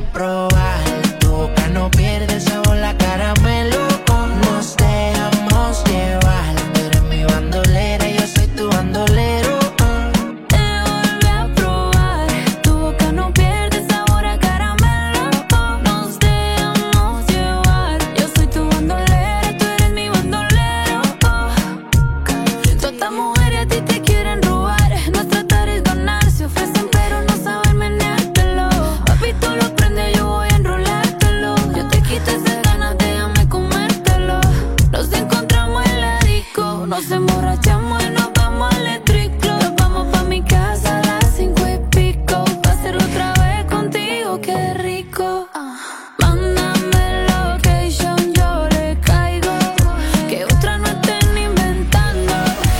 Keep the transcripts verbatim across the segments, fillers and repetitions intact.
probar. Tu boca no pierde sabor, la caramelo. Nos dejamos llevar. Tú eres mi bandolera, yo soy tu bandolero. Te volví a probar. Tu boca no pierde sabor a caramelo. Nos dejamos llevar. Yo soy tu bandolera, tú eres mi bandolero. Todas estas mujeres a ti te quieren robar. No es tratar es ganar. Se ofrecen pero no saben meneártelo. Papi, tú lo prendes, yo voy a enrolártelo. Yo te quito esas ganas, déjame comértelo. Nos encontramos en la disco. Nos emborrachamos y nos vamos al eléctrico. Nos vamos pa' mi casa a las cinco y pico. Pa' hacerlo otra vez contigo, qué rico. Mándame location, yo le caigo. Que otra no estén inventando.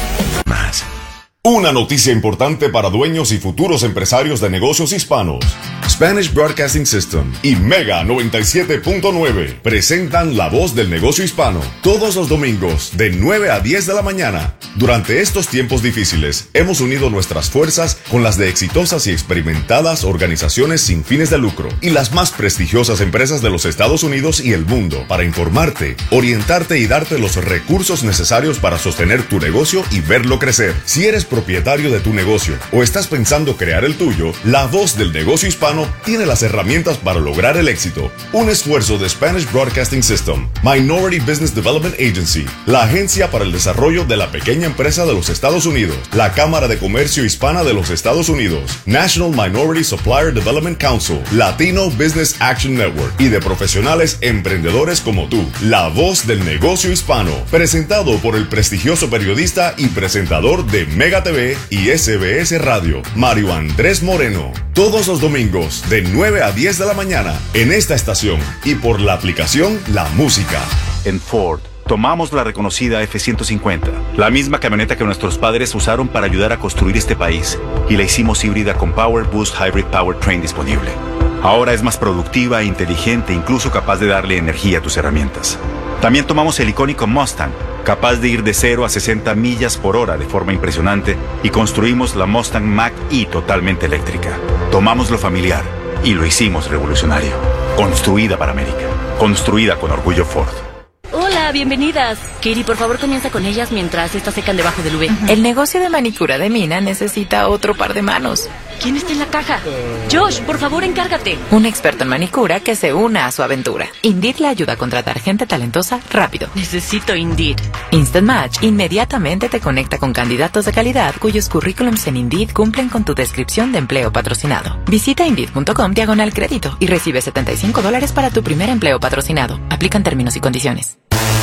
Más. Una noticia importante para dueños y futuros empresarios de negocios hispanos. Spanish Broadcasting System y Mega noventa y siete punto nueve presentan La Voz del Negocio Hispano todos los domingos de nueve a diez de la mañana. Durante estos tiempos difíciles, hemos unido nuestras fuerzas con las de exitosas y experimentadas organizaciones sin fines de lucro y las más prestigiosas empresas de los Estados Unidos y el mundo para informarte, orientarte y darte los recursos necesarios para sostener tu negocio y verlo crecer. Si eres propietario de tu negocio o estás pensando crear el tuyo, La Voz del Negocio Hispano tiene las herramientas para lograr el éxito. Un esfuerzo de Spanish Broadcasting System, Minority Business Development Agency, la agencia para el desarrollo de la pequeña empresa de los Estados Unidos, la Cámara de Comercio Hispana de los Estados Unidos, National Minority Supplier Development Council, Latino Business Action Network y de profesionales emprendedores como tú. La Voz del Negocio Hispano, presentado por el prestigioso periodista y presentador de Mega T V y S B S Radio, Mario Andrés Moreno. Todos los domingos de nueve a diez de la mañana en esta estación y por la aplicación La Música. En Ford, tomamos la reconocida F ciento cincuenta, la misma camioneta que nuestros padres usaron para ayudar a construir este país, y la hicimos híbrida con Power Boost Hybrid Powertrain disponible. Ahora es más productiva e inteligente, incluso capaz de darle energía a tus herramientas. También tomamos el icónico Mustang, capaz de ir de cero a sesenta millas por hora de forma impresionante, y construimos la Mustang Mach-E totalmente eléctrica. Tomamos lo familiar y lo hicimos revolucionario. Construida para América. Construida con orgullo Ford. Hola, bienvenidas. Katie, por favor, comienza con ellas mientras estas secan debajo del V. El negocio de manicura de Mina necesita otro par de manos. ¿Quién está en la caja? Josh, por favor, encárgate. Un experto en manicura que se una a su aventura. Indeed le ayuda a contratar gente talentosa rápido. Necesito Indeed. Instant Match inmediatamente te conecta con candidatos de calidad cuyos currículums en Indeed cumplen con tu descripción de empleo patrocinado. Visita Indeed punto com diagonal crédito y recibe setenta y cinco dólares para tu primer empleo patrocinado. Aplican términos y condiciones.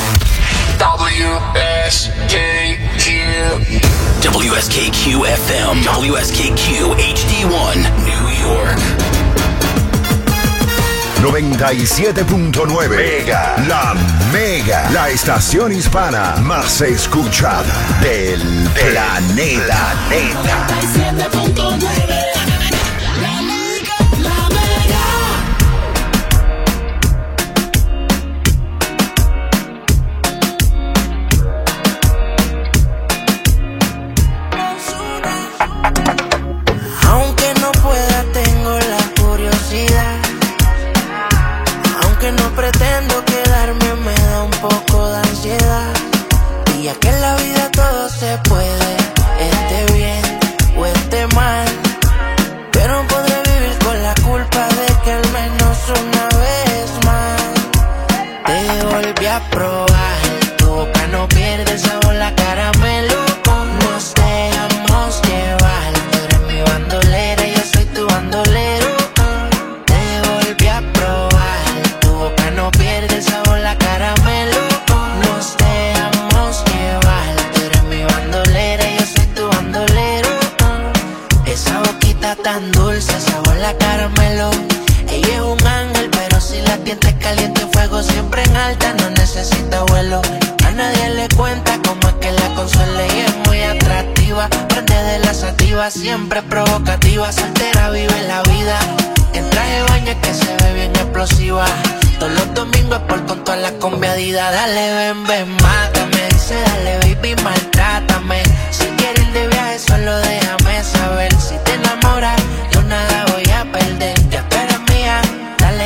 W S K Q W S K Q F M W S K Q H D one New York noventa y siete punto nueve Mega, la Mega, la estación hispana más escuchada del planeta. noventa y siete punto nueve La Mega, la Mega. Aunque no pueda, tengo la curiosidad. Aunque no pretendo quedarme, me da un poco de ansiedad. Y ya que en la vida todo se puede, esté bien o esté mal, pero podré vivir con la culpa de que al menos una vez más te volví a probar. Tu boca no pierde el sabor, la caramelo. Nos dejamos llevar. Tú eres mi bandolera, yo soy tu bandolero. Te volví a probar. Tu boca no pierde el sabor, la caramelo. Nos dejamos llevar. Tú eres mi bandolera, yo soy tu bandolero. Esa boquita tan dulce, sabor la caramelo. Ella es un ángel, pero si la sientes caliente, fuego siempre en alta, no necesita vuelo. A nadie le cuenta cómo es que la consuela y es muy atractiva. Prende de la sativa, siempre provocativa. Soltera vive la vida, en traje de baño es que se ve bien explosiva. Todos los domingos es por con todas las conviadidas. Dale, ven, ven, mátame. Dice, dale, baby, maltrátame. Si quieres ir de viaje, solo déjame saber. Si te enamoras, yo nada voy a perder. Ya tú eres mía, dale,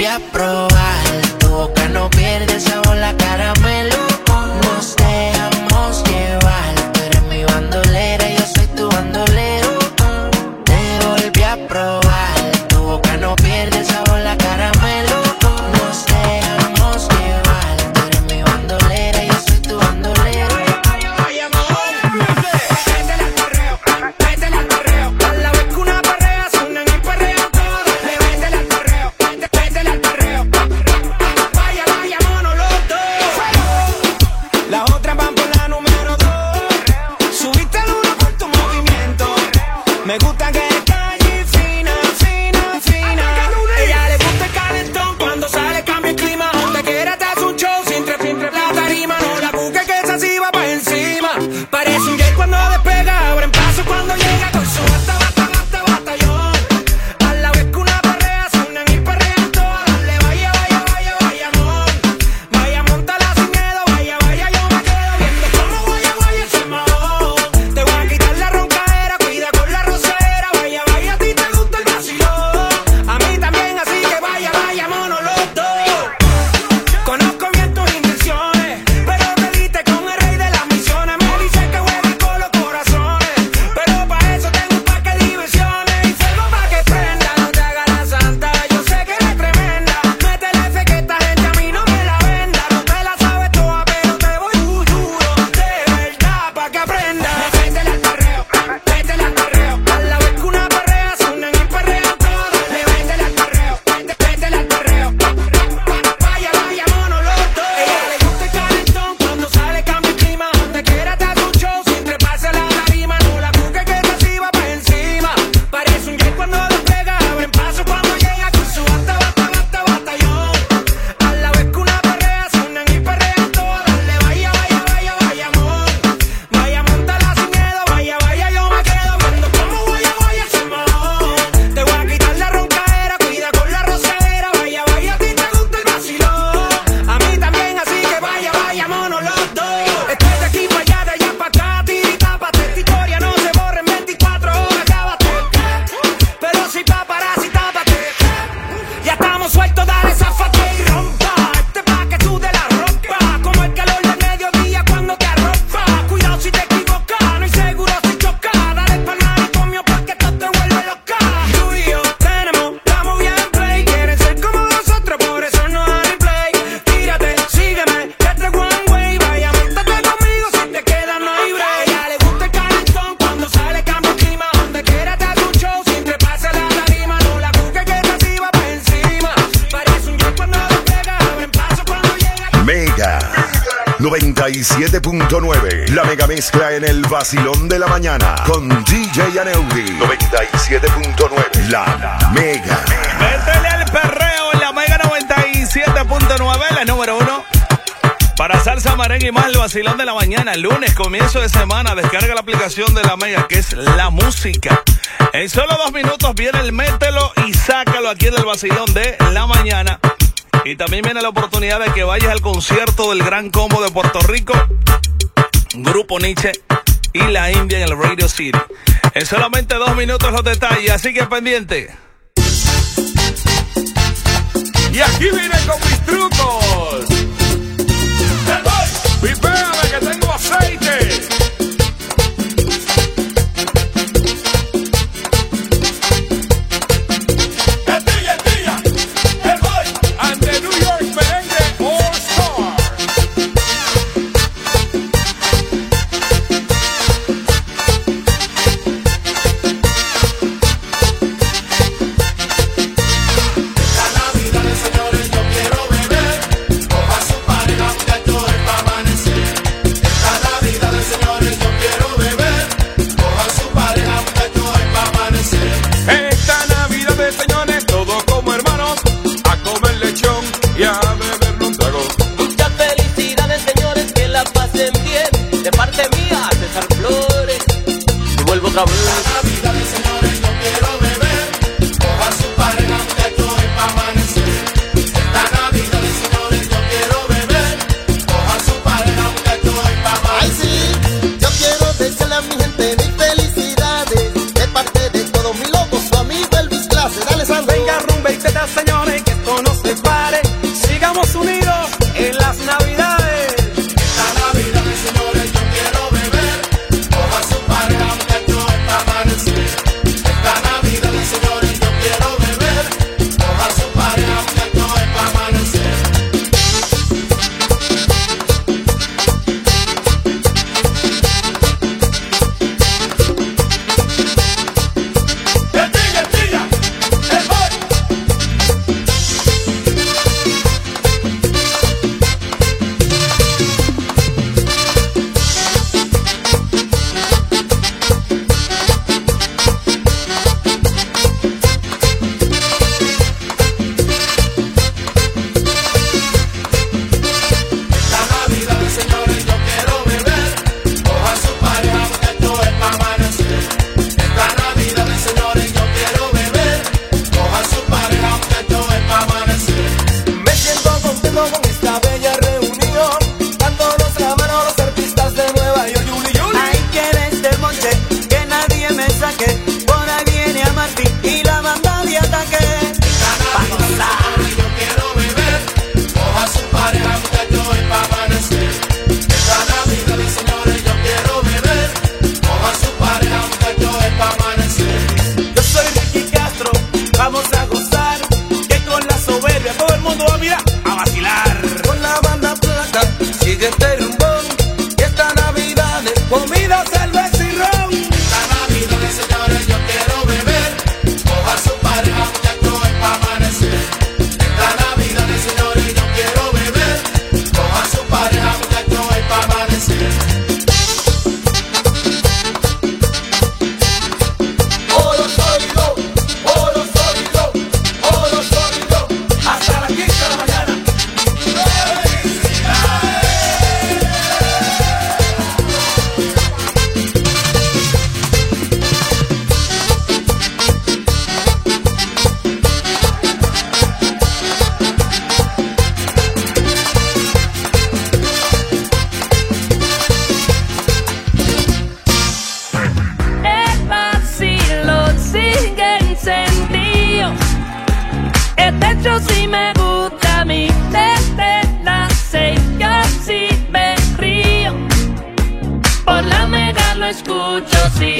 a probar. Tu boca no pierde el sabor, la caramelo. Nos dejamos llevar. Tú eres mi bandolera, yo soy tu bandolero. Te volví a probar. Tu boca no pierde el sabor, la caramelo. Nos dejamos llevar. Tú eres mi bandolera, yo soy tu bandolero. Ay, amor, métele al perreo, métele al perreo. A la vez que una perrea suenan y perrean todos. Le métele al perreo, métele al perreo. Vaya, vaya, mono, los dos. Las otras van por la número dos. Subiste el uno por tu movimiento. Me gusta que es calle fina, fina, fina. Ella le gusta el calentón cuando sale cambia el clima. Donde quiera te hace un show sin tre, sin tre, la tarima. No la busques que esa sí va pa' encima. Parece un jet cuando despega, abren paso cuando llega con su bata, bata, bata, batallón. A la vez que una perrea suenan y perrean todas. Dale, vaya, vaya, vaya, vaya, amor. Vaya, montala sin miedo, vaya, vaya, yo me quedo viendo cómo vaya, vaya ese mahón. Te voy a quitar la roncadera, cuida con la rosera. Vaya, vaya, a ti te gusta el vacilón. A mí también, así que vaya, vaya, mono, los dos. Conozco bien tus intenciones, pero te diste con el rey de las misiones. Me dice que juegas con los corazones, pero pa' eso tengo un parque de diversiones. Y fuego pa' que prenda, no te hagas la santa. Yo sé que eres tremenda, métele fe que esta gente a mí no me la venda. No te la sabes toda, pero te voy duro, de verdad, pa' que aprenda. Métele al perreo, métele al perreo. A la vez que una perrea suenan y perrean todas. Le métele al perreo, métele al perreo. Vaya, vaya, mono, los dos. Ella le gusta el calentón cuando sale cambia el clima. Donde quiera te hace un show sin treparse a la tarima. No la busques que esta sí va pa' encima. Parece un jet cuando despega, abren paso cuando llega con su bata, bata, bata, batallón. A la vez que una perrea suenan y perrean todas. Dale, vaya, vaya, vaya, vaya, amor. Vaya, montala sin miedo, vaya, vaya, yo me quedo viendo cómo vaya, vaya ese mahón. Te voy a quitar la roncadera, cuida con la rosera. Vaya, vaya, a ti te gusta el vacilón. A mí también, así que vaya, vaya, mono, los dos. Estoy de aquí para allá, de allá para acá, tira y tápate. Esta historia no se borra en veinticuatro horas, cábate. Pero si paparazzi, tápate. Ya estamos sueltos, dale zafate y rompa. Este pa' que sude la ropa, como el calor del mediodía cuando te arropa. Cuidado si te equivocas, no hay seguro si chocas. Dale pa'l manicomio pa' que esto te vuelve loca. Tú y yo tenemos la movida en play. Quieren ser como nosotros, por eso no dan replay. Tírate, sígueme, que este one way. Vaya, montate conmigo, si te quedas no hay break. A ella le gusta el calentón cuando sale cambia el clima. Donde quiera te hace un show sin treparse a la tarima. No la busques que esta sí va pa' encima. Parece un jet cuando despega, abren paso cuando llega. Mega noventa y siete punto nueve. La mega mezcla en el vacilón de la mañana con D J Aneudi. noventa y siete punto nueve. La Mega. Métele al perreo en la Mega noventa y siete punto nueve, la número uno. Para salsa, merengue y más, el vacilón de la mañana. Lunes, comienzo de semana. Descarga la aplicación de la Mega, que es la música. En solo dos minutos viene el mételo y sácalo aquí en el vacilón de la mañana. Y también viene la oportunidad de que vayas al concierto del Gran Combo de Puerto Rico, Grupo Nietzsche y La India en el Radio City. En solamente dos minutos los detalles, así que pendiente. Y aquí vine con mis trucos. Vipéame que tengo aceite. Señores, yo quiero beber. Coja su pareja, muchachos, es pa' amanecer. Esta Navidad del tú, mira, a vacilar. Con la banda plata, sigue este rumbón. Y esta Navidad es comida, cerveza y ron. Esta Navidad, señores, yo quiero beber. Coja su pareja, muchachos, es pa' amanecer. Esta Navidad, señores, yo quiero beber. Coja su pareja, muchachos, es pa' amanecer. Oro sólido, oro sólido, oro sólido. Hasta las quince de la mañana. El vacilón sigue encendido. Este hecho sí me gusta a mí. Desde las seis yo sí me río. Por la mega lo escucho, sí.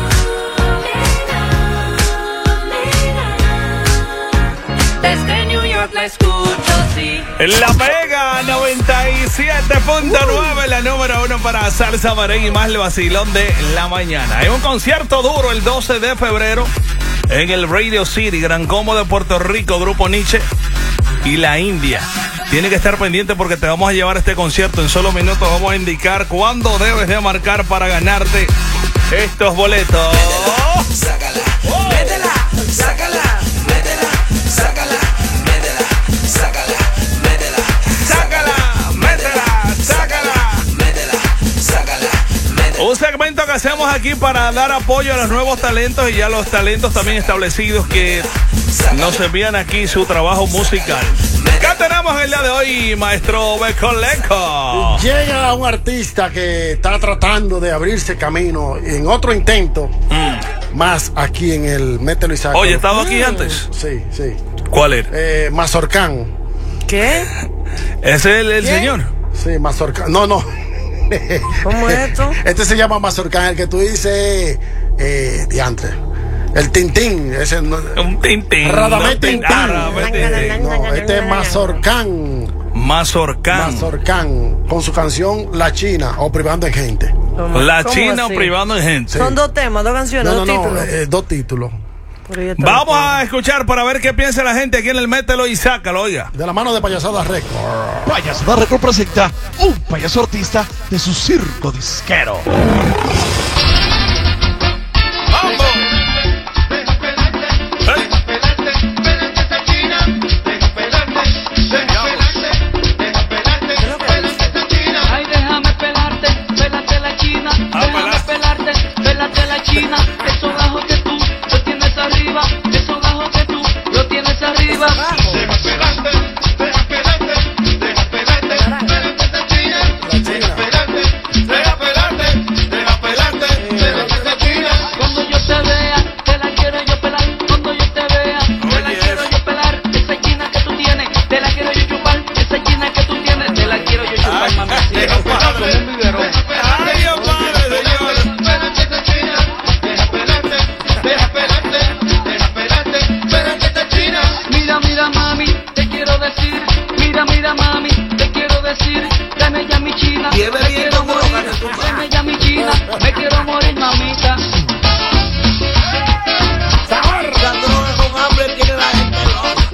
Desde New York lo escucho, sí. La Mega noventa y siete punto nueve, la número uno para salsa, merengue y más, el vacilón de la mañana. Hay un concierto duro el doce de febrero en el Radio City, Gran Combo de Puerto Rico, Grupo Nietzsche y la India. Tiene que estar pendiente porque te vamos a llevar a este concierto. En solo minutos vamos a indicar cuándo debes de marcar para ganarte estos boletos. Sácala, métela, sácala, métela, sácala, métela, sácala, métela, Sácala, métela, sácala. métela, sácala, métela. Un segmento que hacemos aquí para dar apoyo a los nuevos talentos y a los talentos también establecidos que nos envían aquí su trabajo musical. ¿Qué tenemos el día de hoy, maestro Becoleco? Llega un artista que está tratando de abrirse camino en otro intento mm. más aquí en el Mételo y Sácalo. Oye, ¿he estado aquí antes? Sí, sí. ¿Cuál era? Eh, Mazorcán. ¿Qué? ¿Es el, el ¿Qué? señor? Sí, Mazorcán. No, no. ¿Cómo es esto? Este se llama Mazorcán, el que tú dices, eh, diantre. El Tintín, ese no. Un Tintín. Radamés no, Tintín. ah, Radamés Tintín. No, este es Mazorcán. Mazorcán. Mazorcán, con su canción La China o Privando en Gente. La ¿Cómo China o así? Privando en Gente. Sí. Son dos temas, dos canciones, No, no, dos no, títulos. eh, dos títulos. Pero ya está Vamos bien. a escuchar para ver qué piensa la gente aquí en el Mételo y Sácalo, oiga. De la mano de Payasada Record. Payasada Record presenta un payaso artista de su circo disquero. ¡Vamos! Ay, déjame pelarte, pélate la china. Déjame pelarte, pélate la china. Esos bajos que tú lo tienes arriba. Esos bajos que tú lo tienes arriba. Deja pelarte, deja pelarte, deja pelarte, pelarte esta china. Deja pelarte, deja pelarte, deja pelarte, pelarte esta china. Cuando yo te vea, te la quiero yo pelar. Cuando yo te vea, te la quiero yo pelar. Esa china que tú tienes, te la quiero yo chupar. Esa china que tú tienes, te la quiero yo chupar, mami. Dios padre. Un biberón. Ay, Dios padre, señor. Pelarte esta china. Deja pelarte, deja pelarte, deja pelarte, pelarte esta china. Mira, mira, mami, te quiero decir. Mira, mira, mami, te quiero decir. Dame ya mi china. Y es Me bebiendo quiero como morir. loca, tú. Dame ya mi china. Me quiero morir, mamita. Cuando uno con hambre tiene la gente loca.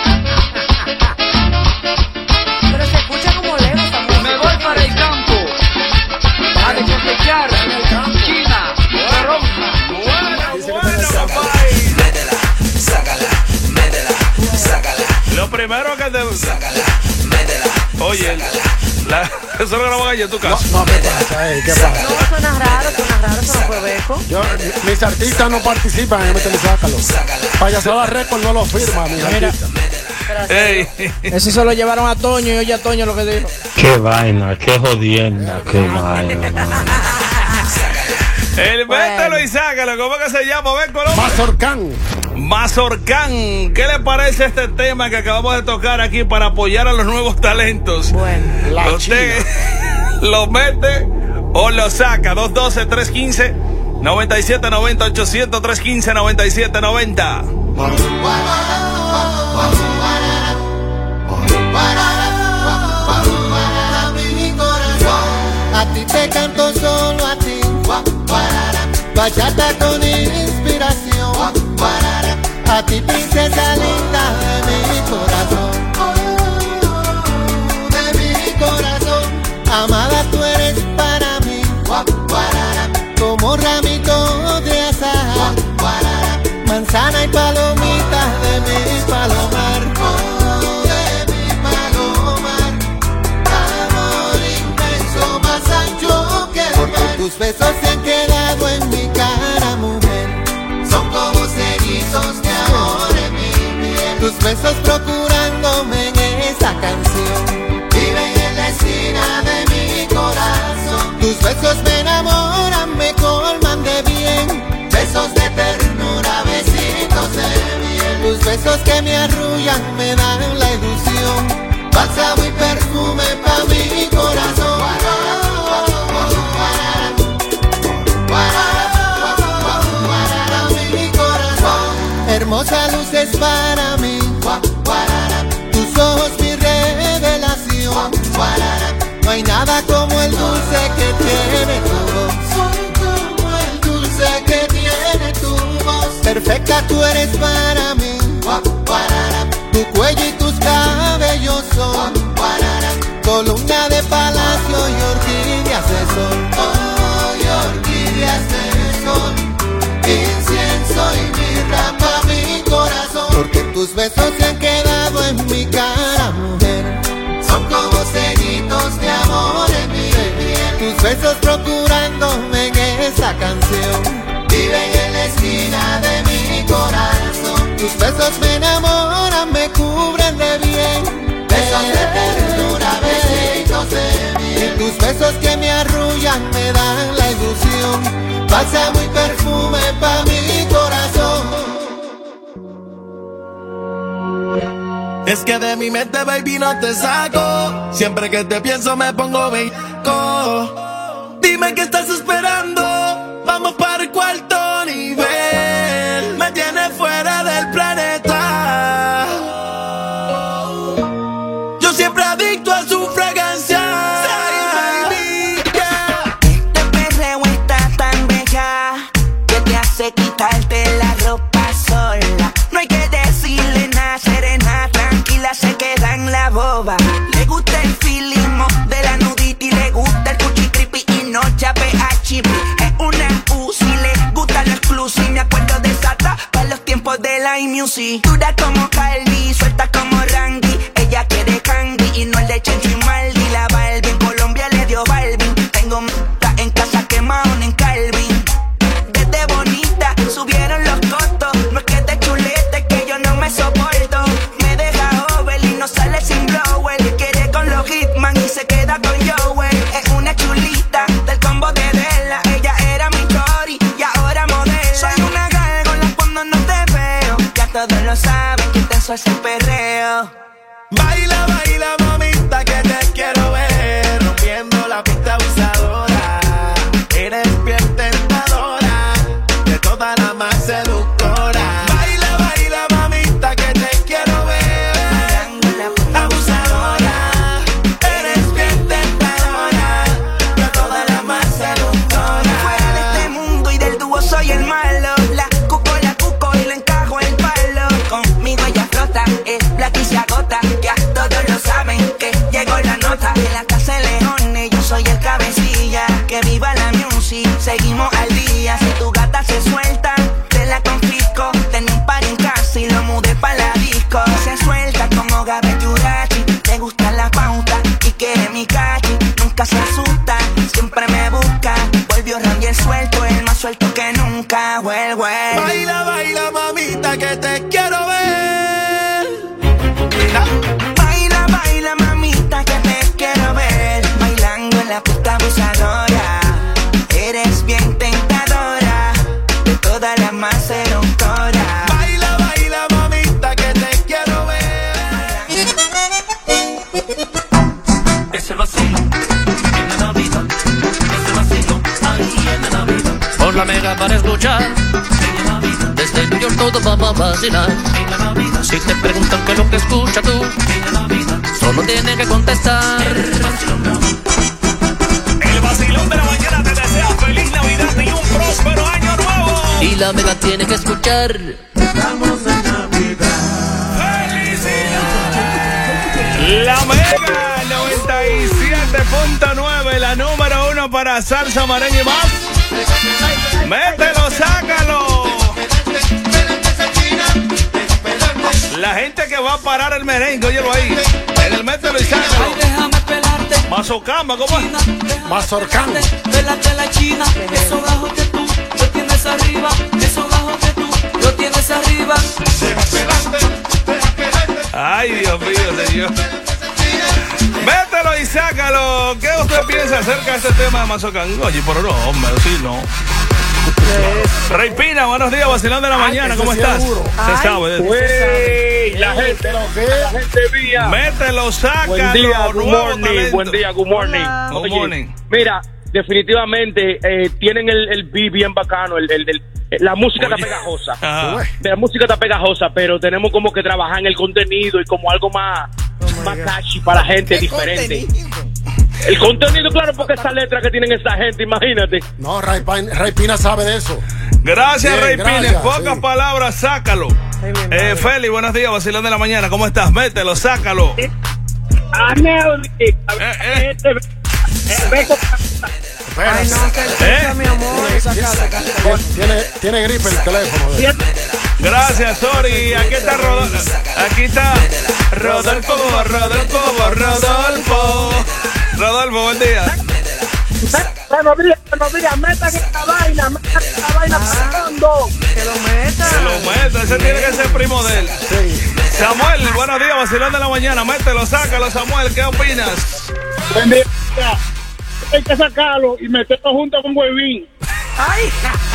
Pero se escucha como lejos esa música. Me voy para el campo a descosechar China, toronja. Bueno, bueno, papá. Métela, sácala, métela, sácala, Lo primero que te... sácala, métela. Oye, la... eso lo grabó allá en tu No, casa. no, ¿qué pasa? Ey, ¿qué pasa? No, suena raro, suena raro, eso no fue Beco. Yo, mis artistas no participan en Mételo y Sácalo. Payasada Record no lo firma, mis artistas. Ey. Eso se lo llevaron a Toño y oye a Toño lo que dijo. Qué vaina, qué jodienda, qué vaina. El Mételo y Sácalo, ¿cómo que se llama? Ven, Colombia. Mazorcán. Mazorcán, ¿qué le parece este tema que acabamos de tocar aquí para apoyar a los nuevos talentos? Bueno, La Usted lo mete o lo saca. dos uno dos, tres uno cinco, nueve siete nueve cero, ochocientos, tres uno cinco, nueve siete nueve cero. bachata con inspiración. A ti, princesa linda de mi corazón, de mi corazón. Amada, tú eres para mí como ramito de azahar, manzana y palomita de mi palomar, oh, de mi palomar. Amor inmenso, más ancho que el mar. Porque tus besos se han quedado en mi cara, mujer. Son como cerizos de amor en mi piel. Tus besos procurándome en esa canción viven en la esquina de mi corazón. Tus besos me enamoran, me colman de bien. Besos de ternura, besitos de miel. Tus besos que me arrullan, me dan la ilusión. Bálsamo y perfume pa' mi corazón. Hermosa luz es para mí, tus ojos mi revelación. No hay nada como el dulce que tiene tu voz, como el dulce que tiene tu voz. Perfecta tú eres para mí, tu cuello y tus cabellos son columna de palacio y orquídeas de sol, oh, y orquídeas de sol. Incienso y mirra pa' mi corazón. Porque tus besos se han quedado en mi cara, mujer. Son como ceritos de amor en mi piel. Tus besos procurándome en esa canción viven en la esquina de mi corazón. Tus besos me enamoran, me cubren de bien. Besos de ternura, besitos de miel. Y tus besos que me arrullan me dan la ilusión. Bálsamo y perfume pa' mi corazón. Es que de mi mente, baby, no te saco. Siempre que te pienso me pongo bellaco. Dime qué estás esperando. Vamos para el cuarto nivel. Me tienes fuera del planeta. Yo siempre adicto a su fragancia. Quitarte la ropa sola. No hay que decirle nada, serena, tranquila, se queda en la boba. Le gusta el filismo de la nudity, le gusta el cuchi creepy y no chape a chipi. Es una pussy, le gusta lo exclusive. Me acuerdo de Sata para los tiempos de la iMusic. Dura como Cardi, suelta como Randy. Ella quiere candy y no el de Chencho y Maldi. La Barbie en Colombia le dio Balvin. Tengo m*** en casa quemado en Calvin. Subieron los costos, no es que te chulete, que yo no me soporto. Me deja over y no sale sin blower. Quiere con los Hitman y se queda con Joel. Es una chulita del combo de Della. Ella era mi chori y ahora modela. Soy una gárgola cuando no te veo. Ya todos lo saben que intenso es el perreo. Baila, baila, mamita, que te quiero ver. Rompiendo la pista abusadora. Eres bien tentadora, de toda la más seductora. Baila, baila, mamita, que te quiero ver. Abusadora, eres bien tentadora, de toda la más seductora. Fuera de este mundo y del dúo soy el malo. La cuco, la cuco y le encajo el palo. Conmigo ella flota, es black y se agota. Ya todos lo saben que llegó la nota. En la casa de Leones yo soy el cabecilla. Que viva la music, seguimos al día. Si tu gata se suelta, te la confisco. Tenía un par en casa y lo mudé pa' la disco. Se suelta como Gabe Yurachi. Le gusta la pauta y quiere mi cachi. Nunca se asusta, siempre me busca. Volvió Randy suelto, el más suelto que nunca. Well, well. Baila, baila, mamita, que te quiero ver. Baila, baila, mamita, que te quiero ver. Bailando en la pista abusadora. Eres bien tentadora, de toda la más seductora. Baila, baila, mamita, que te quiero ver. Es el vacilo en la Navidad. Es el vacilo ahí en la Navidad. Por la mega para escuchar. En la Navidad. Desde New York todo va a vacilar. En la Navidad. Si te preguntan qué es lo que escuchas tú. En la Navidad. Solo tienes que contestar. El vacilón. El vacilón de la mañana te desea feliz Navidad y un próspero año nuevo. la Mega tiene que escuchar. Estamos en Navidad. La Mega noventa y siete punto nueve, la número uno para salsa, merengue y más. Mételo, sácalo. La gente que va a parar el merengue, óyelo ahí. En el mételo y sácalo. Ay, déjame pelarte. Mazorcamba, ¿cómo es? Mazorcamba. Pélate la china, esos gajos que tú lo tienes arriba, esos gajos que tú lo tienes arriba. Ay, Dios mío, señor. Mételo y sácalo. ¿Qué usted piensa acerca de este tema de Mazorcamba? Oye, por no, hombre, sí, no. Rey Pina, buenos días, vacilón de la mañana, ¿cómo estás? Se sabe. Güey, la gente, la gente mía. Mételo, sácalo. Buen día, good nuevo morning, talento. buen día, good morning. Good Oye, morning. Mira, definitivamente eh, tienen el, el beat bien bacano, el, el, el- la música Oye. está pegajosa. Ajá. La música está pegajosa, pero tenemos como que trabajar en el contenido y como algo más, más catchy para gente diferente. El contenido, claro, porque esa letra que tienen esa gente, imagínate. No, Ray, Pin- Ray Pina sabe de eso. Gracias, Bien, Rey Pina. En gracias, pocas sí. palabras, sácalo. Ay, mi Eh, madre. Feli, buenos días, vacilón de la mañana, ¿cómo estás? Mételo, sácalo. Eh, eh. Ay, no, que ¿Eh? escucha, mi amor. Tiene, tiene gripe el teléfono. de- Gracias, sorry. Aquí está Rodolfo. Aquí está Rodolfo, Rodolfo, Rodolfo. Rodolfo, buen día. Buenos días, buenos días, metan esta vaina, metan esta vaina pasando. Que lo meta. Se lo meto, ese tiene que ser primo de él. Sí. Samuel, buenos días, vacilón de la mañana. Mételo, sácalo, Samuel. ¿Qué opinas? Buen día. Hay que sacarlo y meterlo junto con Huevín. Ay,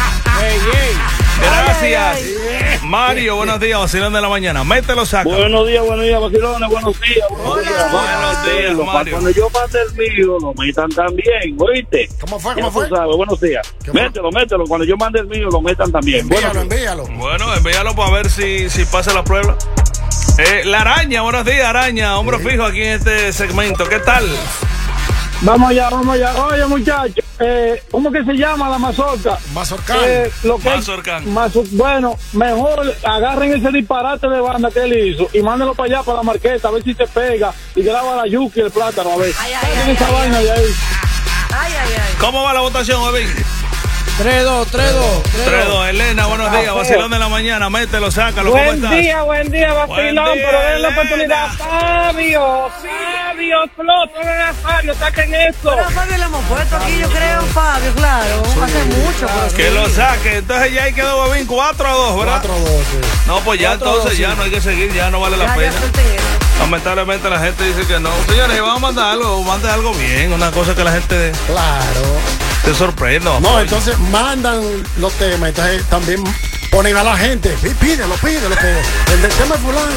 Gracias. Ay, Mario, buenos días, vacilón de la mañana. Mételo, sácalo. Buenos días, buenos días, vacilones, buenos días. Buenos días, Buenos días, Para Mario. Cuando yo mande el mío, lo metan también, ¿oíste? ¿Cómo fue? Ya ¿Cómo tú fue? sabes, buenos días. ¿Qué fue? Mételo, mételo. Cuando yo mande el mío, lo metan también. Envíalo, Buenos días. envíalo. Bueno, envíalo para ver si, si pasa la prueba. Eh, la araña, buenos días, araña. Hombro fijo aquí en este segmento. ¿Qué tal? Vamos allá, vamos allá. Oye, muchachos, eh, ¿cómo que se llama la mazorca? Mazorcán. Eh, lo que Mazorcán. Mazo- bueno, mejor agarren ese disparate de banda que él hizo y mándenlo para allá, para la marqueta, a ver si se pega y graba la yuca y el plátano, a ver. Ay, ay, Saquen ay, esa ay, vaina ay. de ahí. ay, ay, ay. ¿Cómo va la votación, Evin? tres dos, tres dos, tres dos. Elena, buenos días, vacilón de la mañana. Mételo, sácalo. ¿Cómo Buen estás? día, buen día, Buen vacilón, día, pero den la Elena. oportunidad. Fabio, Fabio, Floto, Fabio, saquen eso. Pero a Fabio lo hemos puesto aquí, yo creo, Fabio, claro. Hace mucho, pero Que sí. lo saque. Entonces ya ahí quedó Evin cuatro a dos, ¿verdad? cuatro dos. No, pues ya cuatro a entonces dos, ya sí. no hay que seguir, ya no vale la Ya, ya pena. suelten eso. Lamentablemente la gente dice que no. Señores, vamos a mandar algo, mande algo bien, una cosa que la gente Claro. se sorprenda. No, entonces mandan los temas, entonces también ponen a la gente. Pí- Pídelo, pídelo, que el del tema es fulano.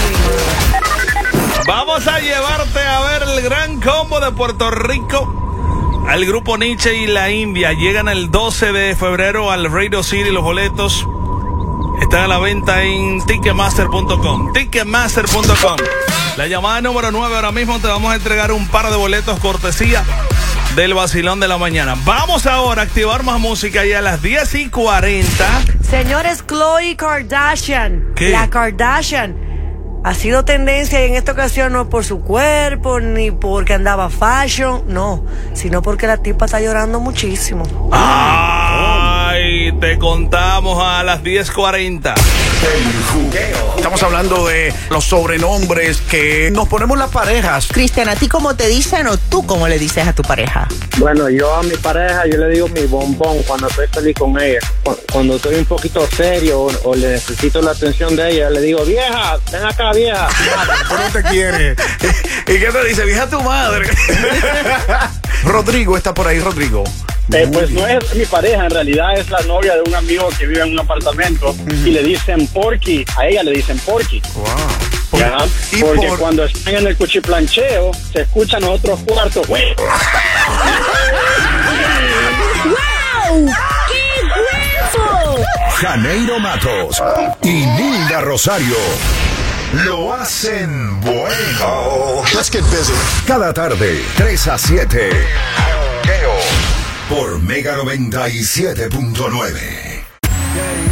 Vamos a llevarte a ver el gran combo de Puerto Rico. Al grupo Nietzsche y la India llegan el doce de febrero al Radio City. Los boletos están a la venta en ticketmaster punto com. ticketmaster punto com. La llamada número nueve. Ahora mismo te vamos a entregar un par de boletos cortesía del vacilón de la mañana. Vamos ahora a activar más música y a las diez y cuarenta. Señores, Khloe Kardashian, ¿Qué? la Kardashian, ha sido tendencia y en esta ocasión no por su cuerpo ni porque andaba fashion, no, sino porque la tipa está llorando muchísimo. Ay, te contamos a las diez cuarenta. El juqueo. Estamos hablando de los sobrenombres que nos ponemos las parejas. Cristian, ¿a ti cómo te dicen o tú cómo le dices a tu pareja? Bueno, yo a mi pareja, yo le digo mi bombón cuando estoy feliz con ella. Cu- Cuando estoy un poquito serio o, o le necesito la atención de ella, le digo, vieja, ven acá, vieja. ¿Tú no te quieres? ¿Y qué te dice? Vieja tu madre. Rodrigo está por ahí, Rodrigo. Eh, pues no es mi pareja, en realidad es la novia de un amigo que vive en un apartamento y le dicen porky, a ella le dicen porky. Wow. Ya, ¿Y porque por- cuando están en el cuchiplancheo se escuchan otros cuartos. ¡Güey! ¡Wow! ¡Qué huevo! Janeiro Matos y Nilda Rosario lo hacen bueno. Let's get busy. Cada tarde, tres a siete. Por Mega noventa y siete punto nueve.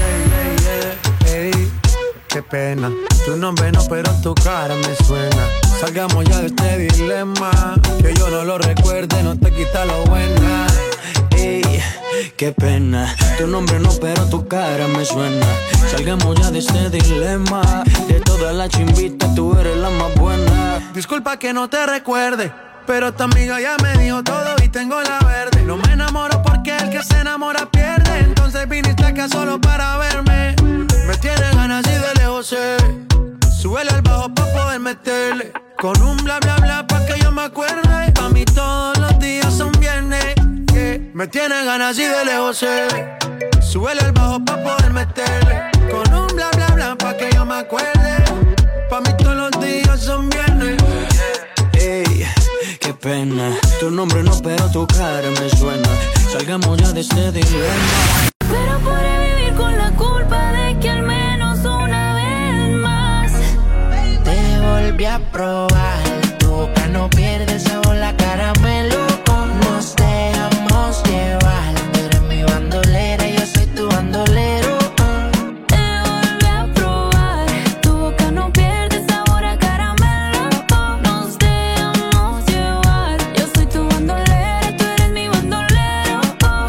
pena. Tu nombre no, pero tu cara me suena. Salgamos ya de este dilema. Que yo no lo recuerde, no te quita lo buena. Ey, qué pena. Tu nombre no, pero tu cara me suena. Salgamos ya de este dilema. De todas las chimbitas, tú eres la más buena. Disculpa que no te recuerde, pero tu amiga ya me dijo todo y tengo la verde. No me enamoro porque el que se enamora pierde. Entonces viniste acá solo para verme. Me tienes ganas y de lejos sé. Súbele al bajo pa' poder meterle. Con un bla bla bla pa' que yo me acuerde. Pa' mí todos los días son viernes. Yeah. Me tienes ganas y de lejos sé. Súbele al bajo pa' poder meterle. Con un bla bla bla pa' que yo me acuerde. Pa' mí todos los días son viernes. Ey, qué pena. Tu nombre no, pero tu cara me suena. Salgamos ya de este dilema. Pero podré vivir con la culpa de que al menos una vez más te volví a probar. Tu boca no pierde sabor, la caramelo. Nos dejamos llevar. Tú eres mi bandolera, yo soy tu bandolero. Te volví a probar. Tu boca no pierde sabor a caramelo. Nos dejamos llevar. Yo soy tu bandolera, tú eres mi bandolero.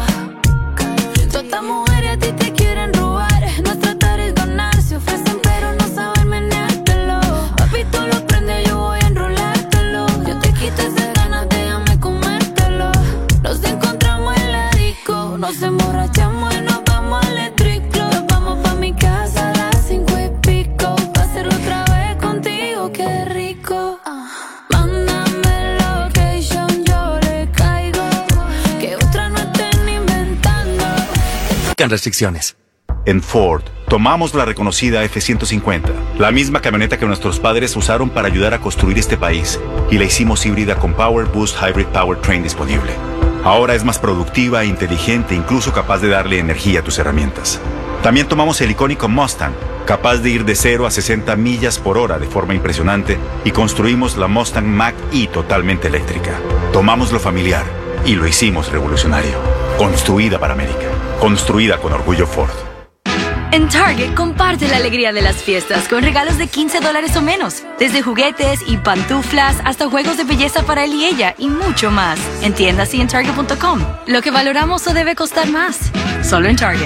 Todas estas mujeres a ti te quieren robar. No tratar es ganar, se ofrecen pero no saben meneártelo. Papi, tú lo prendes, yo voy a enrolártelo. Yo te quito esas ganas, déjame comértelo. Nos encontramos en la disco, nos emborrachamos y nos vamos al electrico. Nos vamos pa' mi casa a las cinco y pico. Va a ser otra vez contigo, qué rico. Mándame location, yo le caigo. Que otra no estén inventando. Con restricciones. En Ford, tomamos la reconocida F ciento cincuenta, la misma camioneta que nuestros padres usaron para ayudar a construir este país, y la hicimos híbrida con Power Boost Hybrid Powertrain disponible. Ahora es más productiva e inteligente, incluso capaz de darle energía a tus herramientas. También tomamos el icónico Mustang, capaz de ir de cero a sesenta millas por hora de forma impresionante, y construimos la Mustang Mach-E totalmente eléctrica. Tomamos lo familiar y lo hicimos revolucionario. Construida para América. Construida con orgullo Ford. En Target, comparte la alegría de las fiestas con regalos de quince dólares o menos. Desde juguetes y pantuflas hasta juegos de belleza para él y ella y mucho más. En tiendas y en Target punto com. Lo que valoramos o debe costar más. Solo en Target.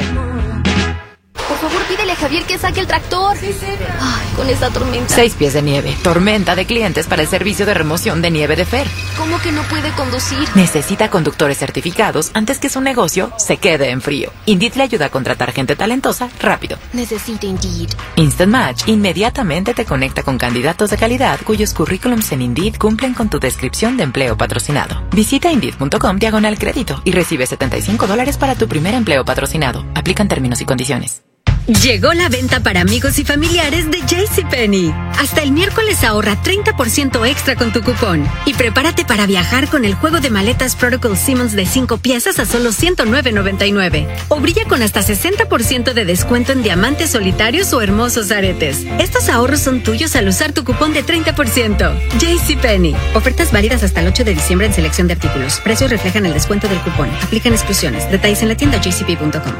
Por favor, pídele a Javier que saque el tractor. Ay, con esta tormenta. Seis pies de nieve. Tormenta de clientes para el servicio de remoción de nieve de Fer. ¿Cómo que no puede conducir? Necesita conductores certificados antes que su negocio se quede en frío. Indeed le ayuda a contratar gente talentosa rápido. Necesita Indeed. Instant Match inmediatamente te conecta con candidatos de calidad cuyos currículums en Indeed cumplen con tu descripción de empleo patrocinado. Visita Indeed punto com diagonal crédito y recibe setenta y cinco dólares para tu primer empleo patrocinado. Aplican términos y condiciones. Llegó la venta para amigos y familiares de JCPenney. Hasta el miércoles ahorra treinta por ciento extra con tu cupón. Y prepárate para viajar con el juego de maletas Protocol Simmons de cinco piezas a solo ciento nueve noventa y nueve. O brilla con hasta sesenta por ciento de descuento en diamantes solitarios o hermosos aretes. Estos ahorros son tuyos al usar tu cupón de treinta por ciento. JCPenney. Ofertas válidas hasta el ocho de diciembre en selección de artículos. Precios reflejan el descuento del cupón. Aplican exclusiones. Detalles en la tienda J C P punto com.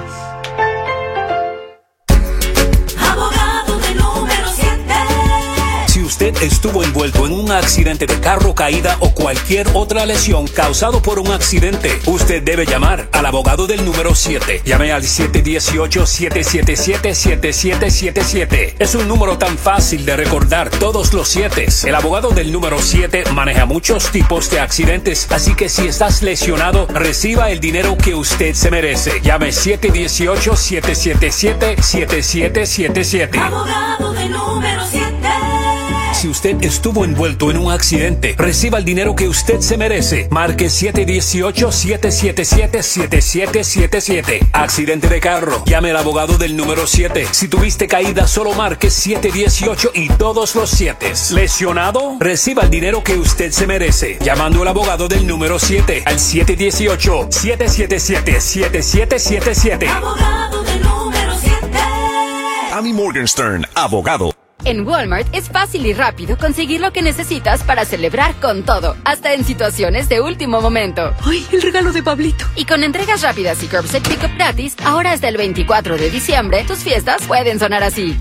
Si usted estuvo envuelto en un accidente de carro, caída o cualquier otra lesión causado por un accidente, usted debe llamar al abogado del número siete. Llame al siete uno ocho, siete siete siete, siete siete siete siete. Es un número tan fácil de recordar, todos los siete. El abogado del número siete maneja muchos tipos de accidentes, así que si estás lesionado, reciba el dinero que usted se merece. Llame siete uno ocho, siete siete siete, siete siete siete siete. Abogado del número siete. Si usted estuvo envuelto en un accidente, reciba el dinero que usted se merece. Marque siete uno ocho, siete siete siete, siete siete siete siete. Accidente de carro, llame al abogado del número siete. Si tuviste caída, solo marque siete uno ocho y todos los siete. Lesionado, reciba el dinero que usted se merece. Llamando al abogado del número siete al siete uno ocho, siete siete siete, siete siete siete siete. Abogado del número siete. Amy Morgenstern, abogado. En Walmart es fácil y rápido conseguir lo que necesitas para celebrar con todo, hasta en situaciones de último momento. ¡Ay, el regalo de Pablito! Y con entregas rápidas y curbside pickup gratis, ahora hasta el veinticuatro de diciembre, tus fiestas pueden sonar así.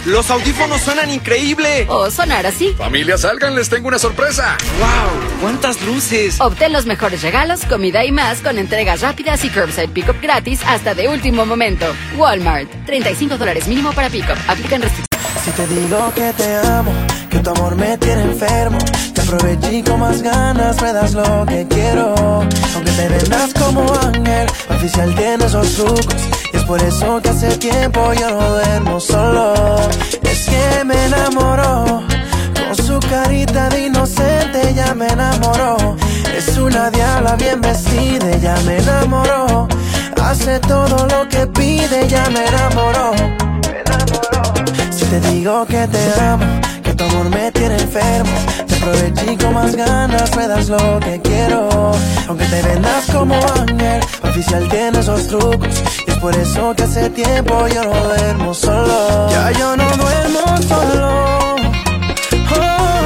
Los audífonos suenan increíble. O sonar así. Familia, salgan, les tengo una sorpresa. ¡Wow! ¡Cuántas luces! Obtén los mejores regalos, comida y más con entregas rápidas y curbside pickup gratis hasta de último momento. Walmart. treinta y cinco dólares mínimo para pickup. Aplican restricciones. Si te digo que te amo, que tu amor me tiene enfermo, te aproveché y con más ganas me das lo que quiero. Aunque te vendas como ángel, oficial tiene esos trucos. Y es por eso que hace tiempo yo no duermo solo. Es que me enamoró, con su carita de inocente ya me enamoró. Es una diabla bien vestida, ya me enamoró. Hace todo lo que pide, ya me enamoró. Si te digo que te amo, que tu amor me tiene enfermo, te aproveché y con más ganas me das lo que quiero. Aunque te vendas como ángel, oficial tiene esos trucos. Y es por eso que hace tiempo yo no duermo solo. Ya yo no duermo solo. Oh,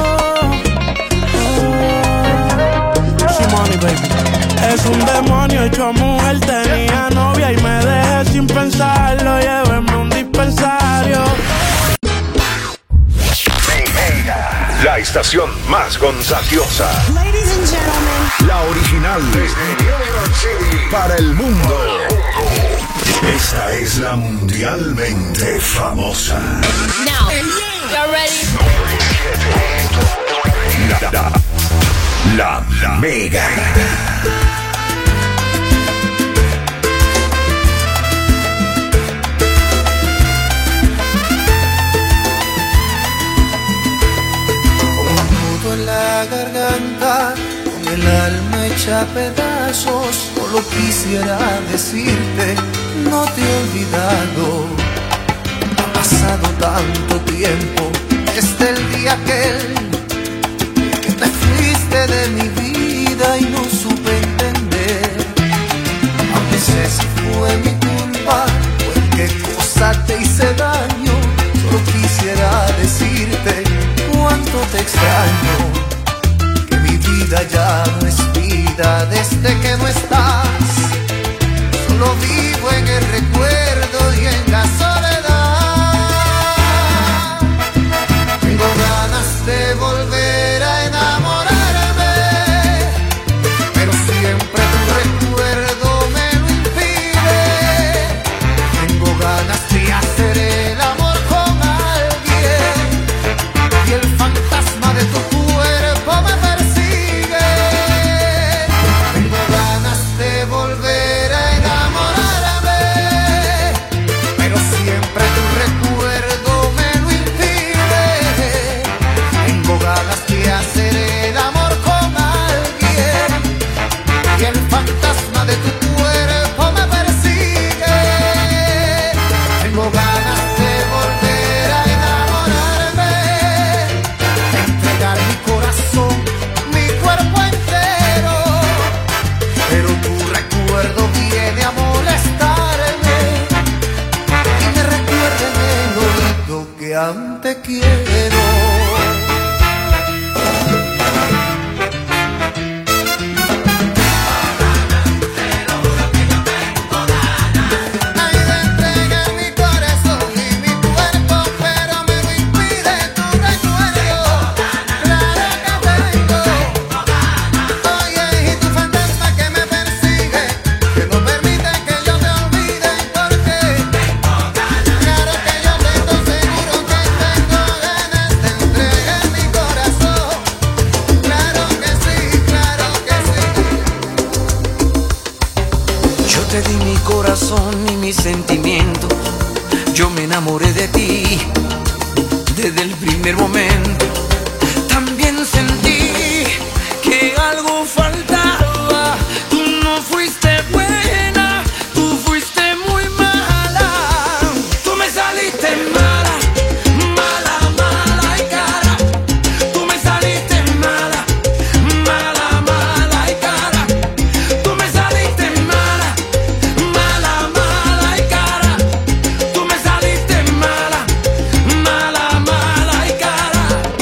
oh, oh. Money, baby. Es un demonio hecho mujer, tenía novia y me dejé sin pensarlo. Llévenme un dispensario. La estación más contagiosa. Ladies and gentlemen. La original. Desde New York City. Para el mundo. Esta es la mundialmente famosa. Now, y'all ready? La, la, la, la Mega. En la garganta, con el alma hecha pedazos, solo quisiera decirte, no te he olvidado. Ha pasado tanto tiempo desde el día aquel que te fuiste de mi vida y no supe entender. A veces fue mi culpa, cualquier cosa te hice daño, solo quisiera decirte cuánto te extraño, que mi vida ya no es vida desde que no estás. Solo vivo en el recuerdo y en la soledad. Tengo ganas de volver a enamorarme, pero siempre tu recuerdo me lo impide. Tengo ganas de hacer el amor con alguien y el fantasma de tu cuerpo me persigue. Tengo ganas de volver a enamorarme, pero siempre tu recuerdo me lo impide. Tengo ganas de hacer el amor con alguien y el fantasma de tu cuerpo me persigue. Tengo ganas de volver a enamorarme, entregar mi corazón, mi cuerpo entero, pero tu recuerdo viene a molestarme y me recuerda en el oído que aún te quiero. Ay, de entregar mi corazón y mi cuerpo, pero me lo impide tu recuerdo. Claro que tengo. Oye, y tu fantasma que me persigue, que no permite que yo te olvide. Porque claro que yo tengo seguro que tengo ganas de entregar mi corazón. Claro que sí, claro que sí. Yo te di mi corazón y mis sentimientos. Yo me enamoré de ti desde el primer momento. También sentí que algo faltaba. Tú no fuiste buena, tú fuiste muy mala. Tú me saliste mala, mala, mala y cara. Tú me saliste mala, mala, mala y cara. Tú me saliste mala, mala, mala y cara. Tú me saliste mala, mala, mala y cara.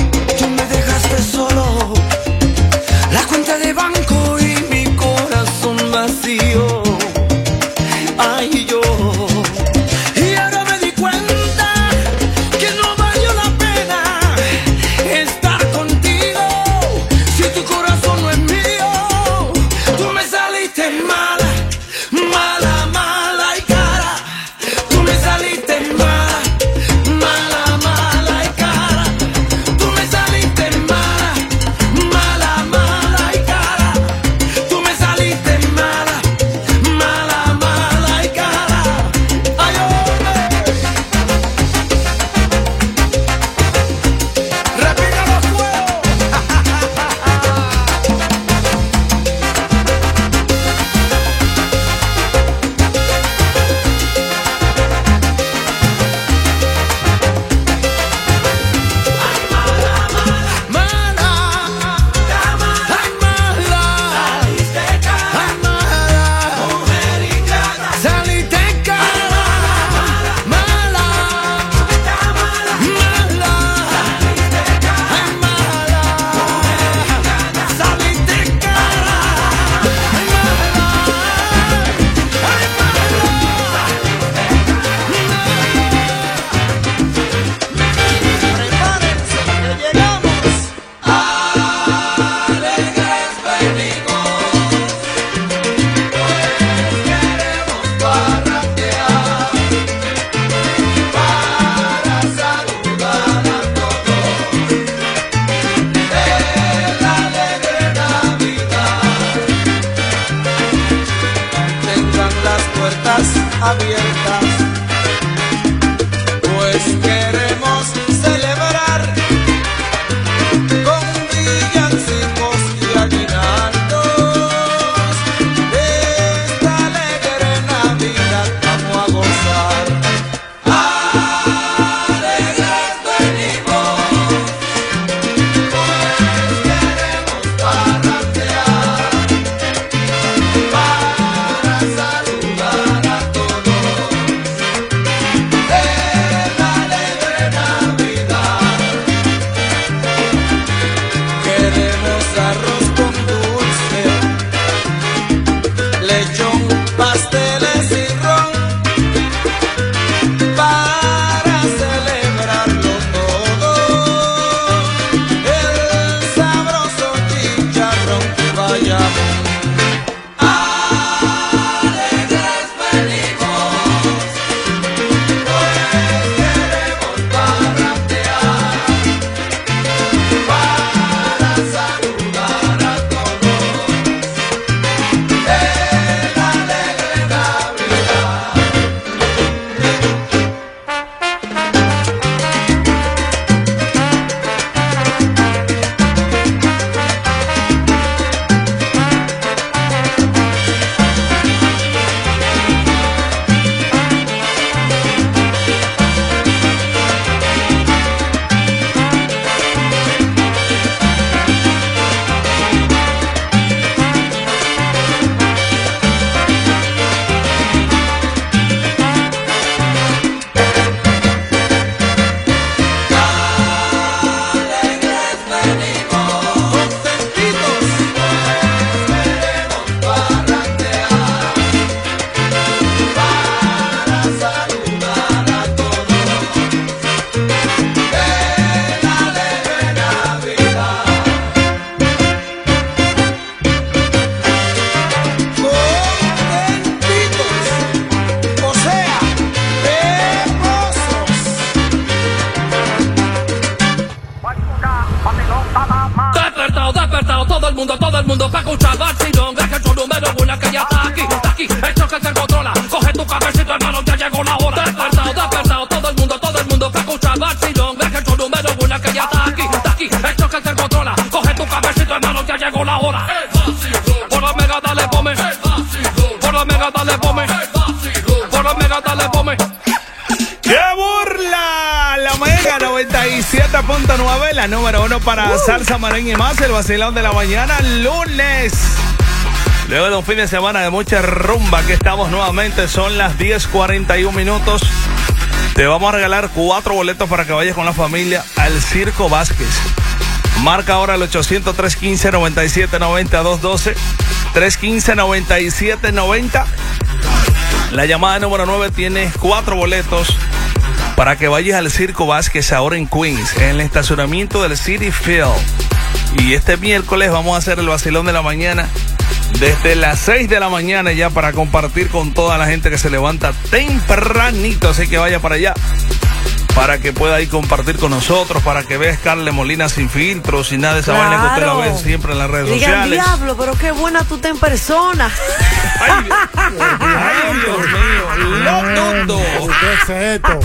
Despertado, despertado, todo el mundo, todo el mundo para escuchar vacilón. Es que el show número uno que ya está aquí, está aquí. El show que se controla. Coge tu cabecito, hermano, ya llegó la hora. Despertado, despertado, todo el mundo, todo el mundo para escuchar vacilón. Es que el show número uno que ya está aquí, está aquí. El show que se controla. Coge tu cabecito, hermano, ya llegó la hora. Por la mega, dale, pome. Por la mega, dale, pome. Por la mega, dale, pome. ¡Qué burla! La Mega noventa y siete punto nueve, la número uno para uh. salsa, merengue y más, el vacilón de la mañana, lunes. Luego de un fin de semana de mucha rumba, que estamos nuevamente, son las diez cuarenta y uno minutos. Te vamos a regalar cuatro boletos para que vayas con la familia al Circo Vázquez. Marca ahora el ochocientos, tres quince, noventa y siete noventa, dos doce, tres quince, noventa y siete noventa. La llamada número nueve tiene cuatro boletos para que vayas al Circo Vázquez ahora en Queens, en el estacionamiento del City Field. Y este miércoles vamos a hacer el vacilón de la mañana desde las seis de la mañana ya, para compartir con toda la gente que se levanta tempranito. Así que vaya para allá, para que pueda ir compartir con nosotros, para que veas Carle Molina sin filtros, sin nada de esa claro. vaina que usted la ve siempre en las redes Digan, sociales. Diablo, pero qué buena tú estás en persona. Ay, ay, Dios mío, lo dudo. ¿Qué es esto?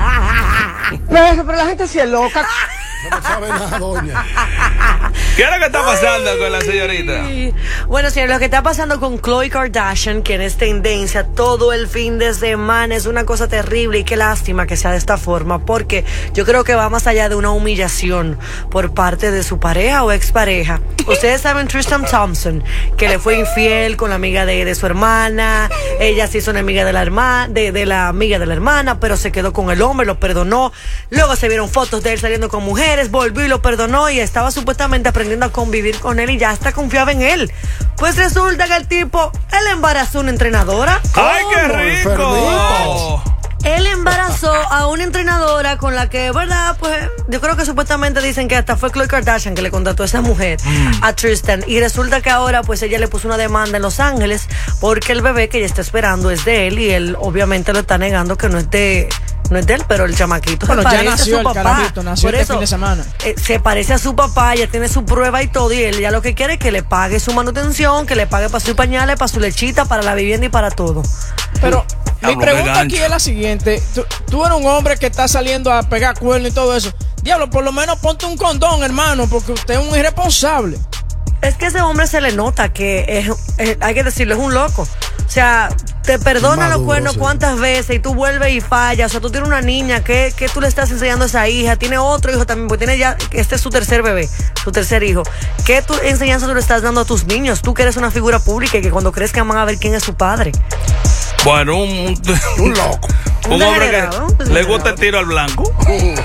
Pero la gente sí es loca. No sabe nada, doña. ¿Qué es lo que está pasando Ay. con la señorita? Bueno, señor, lo que está pasando con Khloe Kardashian, quien es tendencia todo el fin de semana, es una cosa terrible, y qué lástima que sea de esta forma, porque yo creo que va más allá de una humillación por parte de su pareja o expareja. Ustedes saben Tristan Thompson, que le fue infiel con la amiga de, de su hermana. Ella se hizo una amiga de la hermana, de, de la amiga de la hermana, pero se quedó con el hombre, lo perdonó. Luego se vieron fotos de él saliendo con mujeres, volvió y lo perdonó, y estaba supuestamente aprendiendo a convivir con él y ya hasta confiaba en él. Pues resulta que el tipo, él embarazó a una entrenadora. ¡Ay, qué rico! Él embarazó a una entrenadora con la que, ¿verdad? Pues yo creo que supuestamente dicen que hasta fue Khloe Kardashian que le contrató a esa mujer, mm. a Tristan. Y resulta que ahora pues ella le puso una demanda en Los Ángeles porque el bebé que ella está esperando es de él, y él obviamente lo está negando que no es de... No es de él, pero el chamaquito bueno, se parece ya nació a su el papá. Carajito, nació Por este eso, fin de semana. Eh, se parece a su papá, ya tiene su prueba y todo, y él ya lo que quiere es que le pague su manutención, que le pague para sus pañales, para su lechita, para la vivienda y para todo. Pero sí. mi pregunta aquí es la siguiente. Tú, tú eres un hombre que está saliendo a pegar cuernos y todo eso. Diablo, por lo menos ponte un condón, hermano, porque usted es un irresponsable. Es que ese hombre se le nota que es, es, hay que decirlo, es un loco. O sea, te perdona Maduro, los cuernos sí. cuántas veces y tú vuelves y fallas. O sea, tú tienes una niña, ¿qué, qué tú le estás enseñando a esa hija? Tiene otro hijo también, porque tiene ya, este es su tercer bebé, su tercer hijo. ¿Qué tú, enseñanza tú le estás dando a tus niños? Tú que eres una figura pública y que cuando crezcan van a ver quién es su padre. Bueno, un, un, un loco. Un, un hombre que le gusta el tiro al blanco.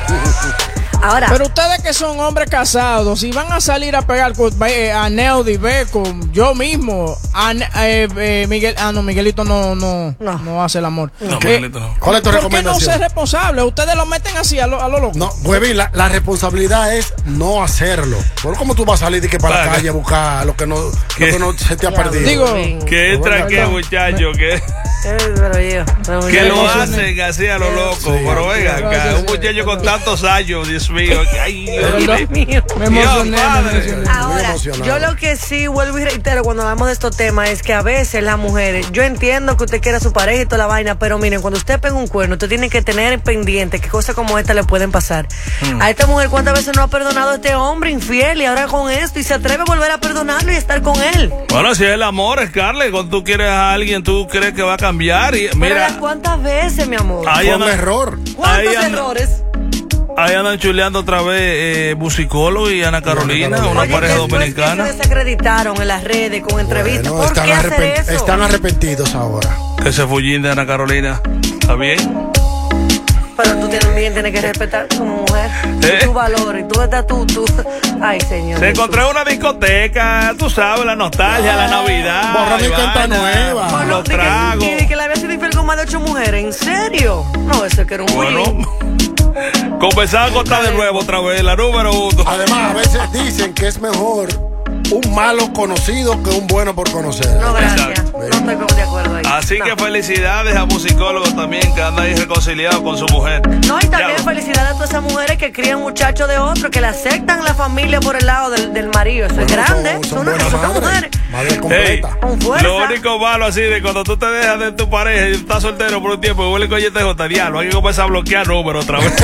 Ahora, pero ustedes que son hombres casados, si van a salir a pegar con eh, a Neody, Beckham, yo mismo, a, eh, eh, Miguel, ah no, Miguelito no, no, no, no hace el amor. No, eh, Miguelito no. ¿Cuál es tu ¿Por recomendación? qué no ser responsable? Ustedes lo meten así a lo, a lo loco. No, Huevín, la, la responsabilidad es no hacerlo. ¿Por cómo tú vas a salir de que para Paga. la calle a buscar lo que no, lo que no se te ha perdido? Digo, que entra que muchacho, que pero yo, pero que lo hacen así a lo loco, sí, pero venga acá, un muchacho con tantos años, Dios mío, ay, Dios mío, me emocioné. Ahora, yo lo que sí vuelvo y reitero cuando hablamos de estos temas es que a veces las mujeres, yo entiendo que usted quiera a su pareja y toda la vaina, pero miren, cuando usted pega un cuerno, usted tiene que tener pendiente que cosas como esta le pueden pasar. Mm. A esta mujer, ¿cuántas veces no ha perdonado a este hombre infiel y ahora con esto y se atreve a volver a perdonarlo y estar con él? Bueno, si es el amor, Scarlett, cuando tú quieres a alguien, tú crees que va a cambiar y mira. Pero ¿cuántas veces, mi amor? Fue un error. ¿Cuántos errores? Ahí andan chuleando otra vez eh, Musicólogo y Ana Carolina, Ana Carolina. Una Oye, pareja dominicana. Que se desacreditaron en las redes con entrevistas. Bueno, ¿por qué hacer eso? Están arrepentidos ahora. Que se fullín de Ana Carolina. ¿Está bien? Pero tú también tienes que respetar como mujer. ¿Eh? Tu valor y tú estás tú, tú. Ay, señor. Se encontró en una discoteca, tú sabes, la nostalgia, la Navidad. Borra mi cuenta nueva. Bueno, los tragos. Y que, que le había sido infiel con más de ocho mujeres. ¿En serio? No, ese que era un bueno. Comenzaba a contar de nuevo otra vez, la número uno. Además, a veces dicen que es mejor un malo conocido que un bueno por conocer. No, gracias. Exacto. No estoy de acuerdo. ahí. Así No. que felicidades a musicólogos también que anda ahí reconciliado con su mujer. No, y también Ya. felicidades a todas esas mujeres que crían muchachos de otro, que le aceptan la familia por el lado del, del marido. Eso Bueno, es grande. son- son Son, una- buenas son madres. mujeres. Madre Ey, completa. Con fuerza. lo único malo así de cuando tú te dejas de tu pareja y estás soltero por un tiempo y vuelves con ella te jota, diablo, hay que comenzar a bloquear números otra vez.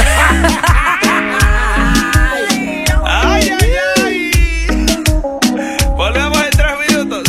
Ay, ay, ay. Volvemos en tres minutos.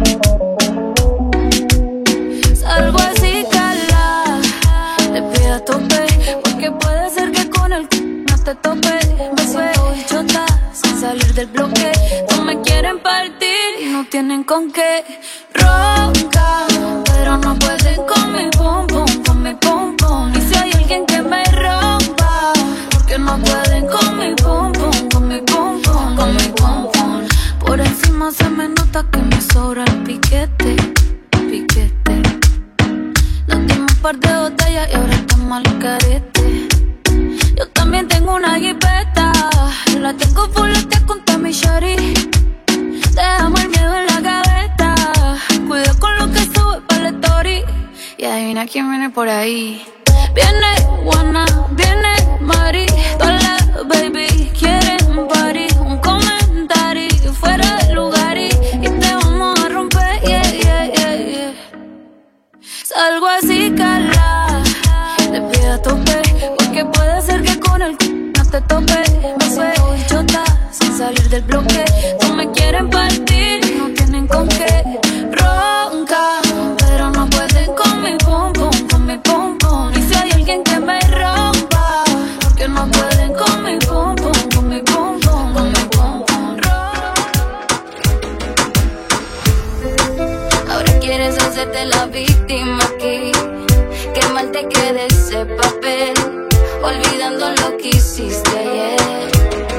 Salgo así, cala, te pido a tope, porque puede ser que con el c no te tope. Me suelto y chota, sin salir del bloque. No me quieren partir y no tienen con qué. Ronca, pero no pueden con mi pum pum, con mi pum pum. Y si hay alguien que me rompa, porque no pueden con mi pum pum, con mi pum pum, con mi pum pum. Por encima se me nota que me sobra el piquete, piquete. Nos dimos un par de botellas y ahora estamos al carete. Yo también tengo una jipeta, la tengo fuletea con mi shari. Dejamos el miedo en la gaveta, cuida con lo que sube para la story. Y adivina quién viene por ahí. Viene Juana, viene Mari, todas las baby quieren un party, un comentario fuera de lugar y, y te vamos a romper, yeah, yeah, yeah, yeah. Salgo así, cala, te pido a tope, porque puede ser que con el c no te tope. Me suelto y chota, sin salir del bloque. No me quieren partir, no tienen con qué. Ronca, pero no pueden con mi pum pum, con mi pum pum. Y si hay alguien que me rompa, porque no pueden con mi pum pum, con mi pum pum, con mi pum pum. Ahora quieres hacerte la víctima aquí. Qué mal te quede ese papel, olvidando lo que hiciste ayer.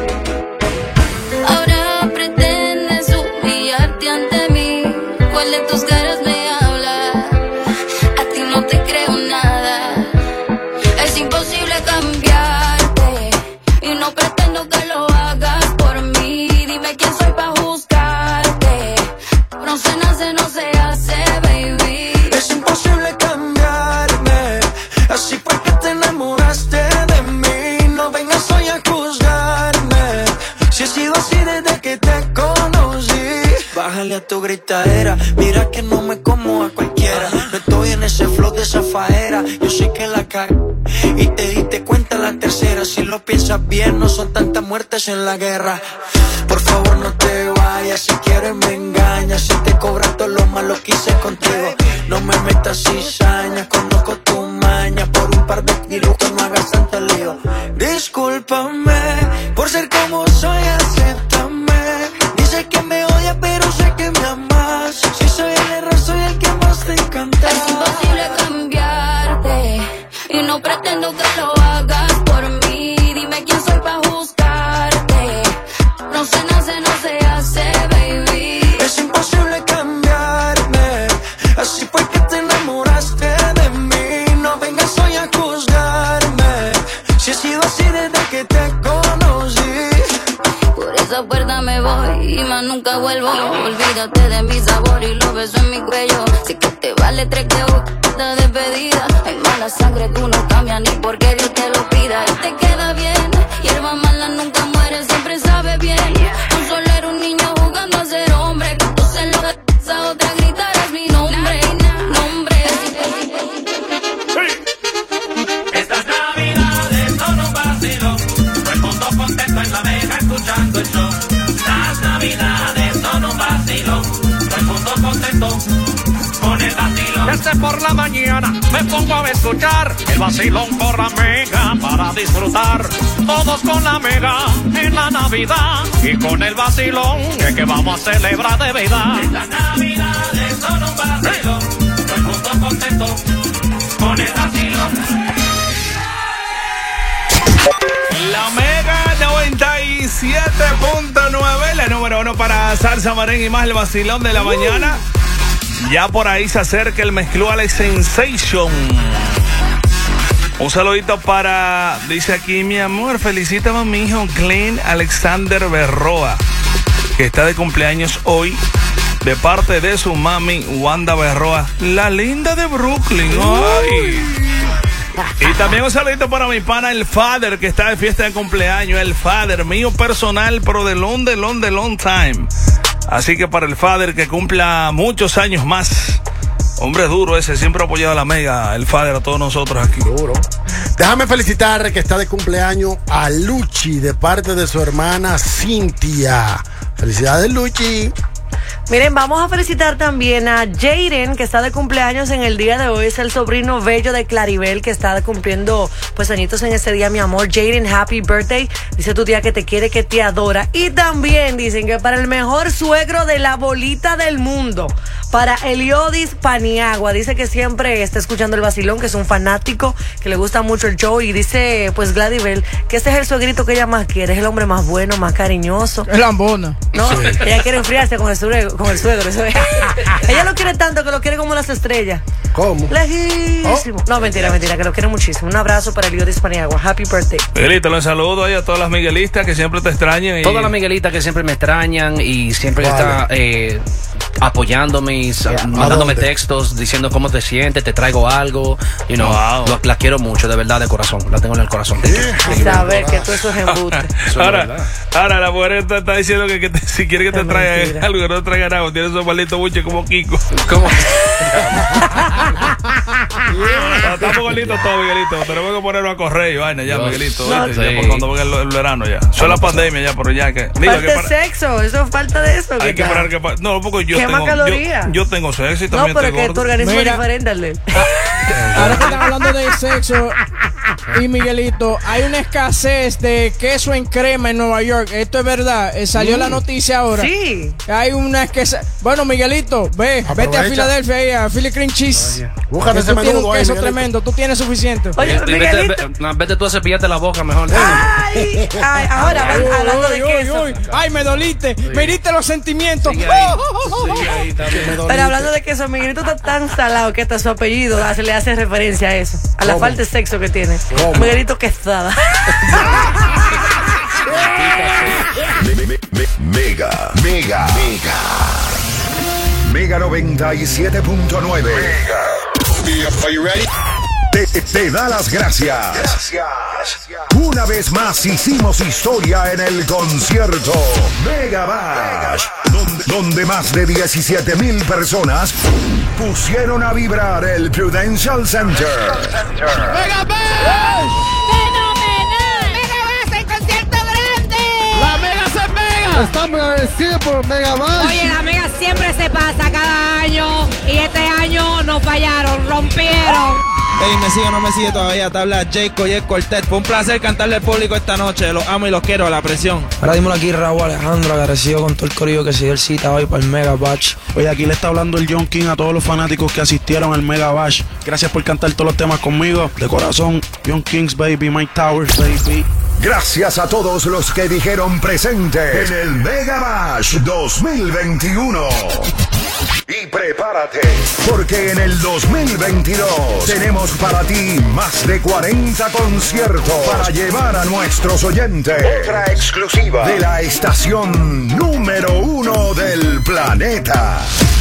Ahora pretendes humillarte ante mí. ¿Cuál de tus caras me habla? A ti no te creo nada. Es imposible cambiarte y no pretendo que lo hagas por mí. Dime quién soy pa' juzgarte. No se nace, no se hace, baby. Es imposible cambiarme, así fue que te enamoraste de mí. No vengas hoy a juzgarme, si he sido así desde que te conocí. Bájale a tu gritadera, mira que no me como a cualquiera. No estoy en ese flow de esa faera, yo sé que la cagué y te diste cuenta la tercera. Si lo piensas bien, no son tantas muertes en la guerra. Por favor no te vayas, si quieres me engañas. Si te cobras todo lo malo que hice contigo, no me metas cizañas. Conozco tu maña, por un par de kilos no hagas tanto lío. Discúlpame por ser como soy, acéptame. Dice que me odia pero sé que me amas. Si soy el error, soy el que más te encanta. Es imposible cambiarte y no pretendo que lo hagas por mí. Dime quién soy pa' juzgarte. No se nace, no se hace, baby. Es imposible cambiarme, así fue que te enamoraste de mí. No vengas hoy a juzgarme, si he sido así desde que te conocí. Por esa puerta me voy y más nunca vuelvo. Olvídate de mi sabor y los besos en mi cuello. Sé que te vale tres que de despedida. Hay mala sangre, tú no cambias ni porque Dios te lo pida. Y te queda bien, hierba mala nunca muere, siempre sabe bien. Un solo era un niño jugando a ser hombre. Tú se lo das a otra gritarás mi nombre, nombre. Estas navidades son un vacilo, todo el mundo contento en la Mega escuchando el show. Las navidades son un vacilo, todo el mundo contento con el vacilo. Desde por la mañana me pongo a escuchar el vacilón por la Mega para disfrutar. Todos con la Mega en la Navidad y con el vacilón que, que vamos a celebrar de verdad. Estas navidades son un vacilo, todo el mundo contento con el vacilón. La Mega noventa y siete punto nueve, la número uno para salsa, merengue y más, el vacilón de la mañana. Ya por ahí se acerca el Mezclúale Sensation. Un saludito para, dice aquí, mi amor, felicítame a mi hijo Glenn Alexander Berroa, que está de cumpleaños hoy. de parte de su mami Wanda Berroa, la linda de Brooklyn. Ay. Y también un saludito para mi pana el Father, que está de fiesta de cumpleaños. El Father, mío personal, pero de long, de long, de long time. Así que para el Father, que cumpla muchos años más. Hombre duro ese, siempre ha apoyado a la Mega, el Father, a todos nosotros aquí. Duro. Déjame felicitar que está de cumpleaños a Luchi de parte de su hermana Cintia. Felicidades, Luchi. Miren, vamos a felicitar también a Jaden, que está de cumpleaños en el día de hoy. Es el sobrino bello de Claribel, que está cumpliendo pues añitos en este día, mi amor. Jaden, happy birthday. Dice tu tía que te quiere, que te adora. Y también dicen que para el mejor suegro de la bolita del mundo, para Eliodis Paniagua. Dice que siempre está escuchando el vacilón, que es un fanático, que le gusta mucho el show. Y dice, pues, Gladibel, que este es el suegrito que ella más quiere. Es el hombre más bueno, más cariñoso. Es lambona. No, sí. Ella quiere enfriarse con el suegro. Con el suegro eso es. Ella lo quiere tanto que lo quiere como las estrellas. ¿Cómo? Lejísimo. Oh. No, mentira, mentira, que lo quiere muchísimo. Un abrazo para Eliodis Paniagua. Happy birthday. Miguelito, les saludo ahí a todas las miguelistas que siempre te extrañan. Y... Todas las miguelitas que siempre me extrañan y siempre vale. está eh, apoyándome, y yeah. mandándome textos, diciendo cómo te sientes, te traigo algo. You know, wow. lo, la quiero mucho, de verdad, de corazón. La tengo en el corazón. Yeah. Saber que todo eso es embute. Ahora, ahora la mujer está, está diciendo que, que te, si quiere que te traiga algo, que no te traiga nada, tiene esos malditos buches como Kiko. ¿Cómo? Yeah. Estamos gorditos todos, Miguelito. Tenemos que ponerlo a correr y vaina ya, Miguelito. No, sí. Ya por cuando venga el, el verano ya. Eso es la pandemia ya, pero ya que. Falta de para... sexo, eso falta de eso. Hay que parar que. Pa... No, porque yo tengo. Yo, yo tengo sexo y también. No, pero que tu organismo es diferente al de él. Ahora que están hablando de sexo y Miguelito, hay una escasez de queso en crema en Nueva York. Esto es verdad. Eh, salió mm. la noticia ahora. Sí. Hay una escasez. Bueno, Miguelito, ve, Aprovecha. vete a Filadelfia ahí, a Philly Cream Cheese. Búscate ese menú. Un queso tremendo, tú tienes suficiente. Oye, vete, vete, vete, vete tú a cepillarte la boca mejor. Ay, ay, ahora ay, hablando uy, de uy, queso. Uy, ay, me doliste, sí. me heriste los sentimientos. Sí, ahí, sí, ahí Pero hablando de queso, Miguelito está tan salado que hasta su apellido se le hace referencia a eso, a la ¿Cómo? falta de sexo que tiene. ¿Cómo? Miguelito Quesada. me, me, me, mega, mega, mega. Mega noventa y siete punto nueve. Are you ready? Te, te da las gracias. Gracias. Una vez más hicimos historia en el concierto Mega Bash, donde, donde más de diecisiete mil personas pusieron a vibrar el Prudential Center. ¡Mega Bash! ¡Fenomenal! ¡Mega Bash en concierto grande! ¡La Mega se pega! Estamos agradecidos por Mega Bash. Oye, la Mega siempre se pasa cada año y este año no fallaron, rompieron. Ey, me sigue o no me sigue todavía, te habla Jayco y el Cortet. Fue un placer cantarle al público esta noche, los amo y los quiero a la presión. Ahora dímelo aquí Raúl Alejandro, agradecido con todo el corillo que se dio el cita hoy para el Mega Bash. Oye, aquí le está hablando el John King a todos los fanáticos que asistieron al Mega Bash. Gracias por cantar todos los temas conmigo, de corazón. John Kings, baby, Mike Towers, baby. Gracias a todos los que dijeron presente en el Mega Bash dos mil veintiuno. Y prepárate, porque en el dos mil veintidós tenemos para ti más de cuarenta conciertos para llevar a nuestros oyentes. Otra exclusiva de la estación número uno del planeta.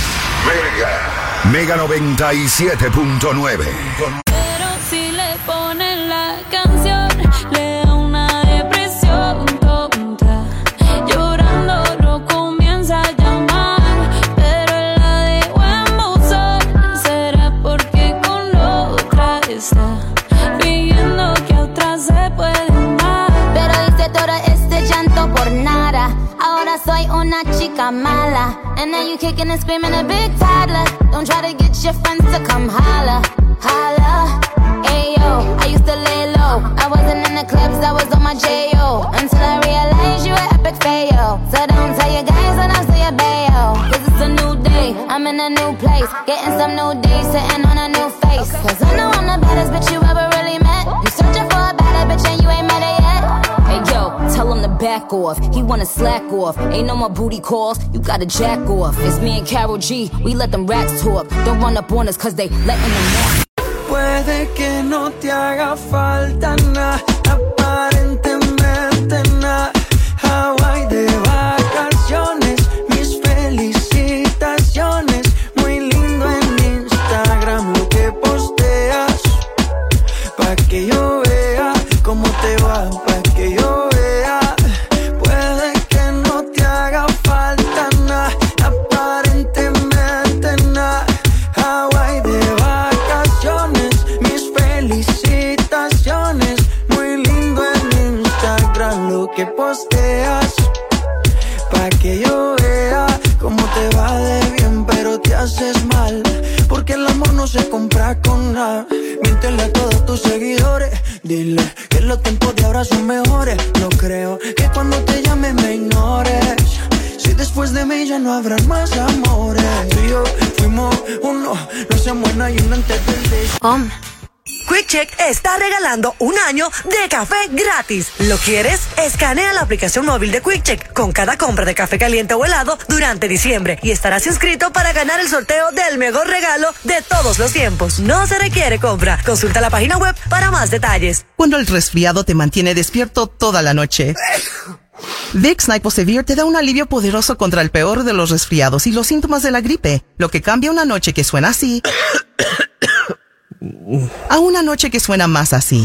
Mega, Mega noventa y siete punto nueve. Pero si le ponen la canción, le da una depresión tonta. Llorando no comienza a llamar, pero la dejo en buzón. Será porque con otra está pidiendo que otra se puede amar. Pero hice todo este llanto por nada. Ahora soy una chica mala. And now you kicking and screaming a big toddler. Don't try to get your friends to come holla, holla. Ayo, I used to lay low. I wasn't in the clubs, I was on my J O. Until I realized you were epic fail. So don't tell your guys when I say a bail. Cause it's a new day, I'm in a new place. Getting some new days, sitting on a new face. Cause I know I'm the baddest bitch you ever really met. You searching for a better bitch and you ain't met her yet. Hey yo, tell him to back off. He wanna slack off. Ain't no more booty calls, you gotta jack off. It's me and Karol G, we let them racks talk. Don't run up on us cause they letting them know. Puede que no te haga falta nada, aparentemente nada. Hawaii de vacaciones, mis felicitaciones. para que yo vea cómo te va de bien, pero te haces mal, porque el amor no se compra con nada. Míntele a todos tus seguidores, dile que los tiempos de ahora son mejores. No creo que cuando te llame me ignores, si después de mí ya no habrán más amores. Tú y yo fuimos uno, no se muera y uno antes del beso. Um. Quick Check está regalando un año de café gratis. ¿Lo quieres? Escanea la aplicación móvil de Quick Check con cada compra de café caliente o helado durante diciembre y estarás inscrito para ganar el sorteo del mejor regalo de todos los tiempos. No se requiere compra. Consulta la página web para más detalles. Cuando el resfriado te mantiene despierto toda la noche, Vicks Nyquosevere te da un alivio poderoso contra el peor de los resfriados y los síntomas de la gripe, lo que cambia una noche que suena así a una noche que suena más así.